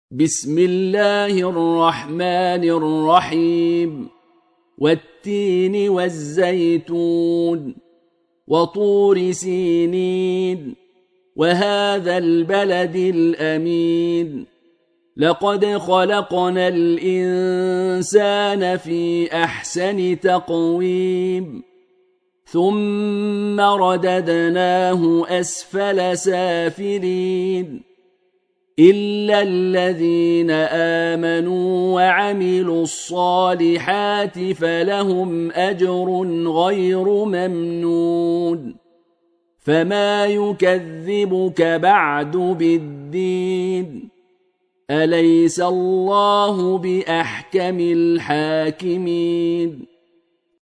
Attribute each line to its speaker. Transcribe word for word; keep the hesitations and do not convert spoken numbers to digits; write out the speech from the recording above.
Speaker 1: بسم الله الرحمن الرحيم والتين والزيتون وطور سينين وهذا البلد الأمين لقد خلقنا الإنسان في أحسن تقويم ثم رددناه أسفل سافلين إلا الذين آمنوا وعملوا الصالحات فلهم أجر غير ممنون فما يكذبك بعد بالدين أليس الله بأحكم الحاكمين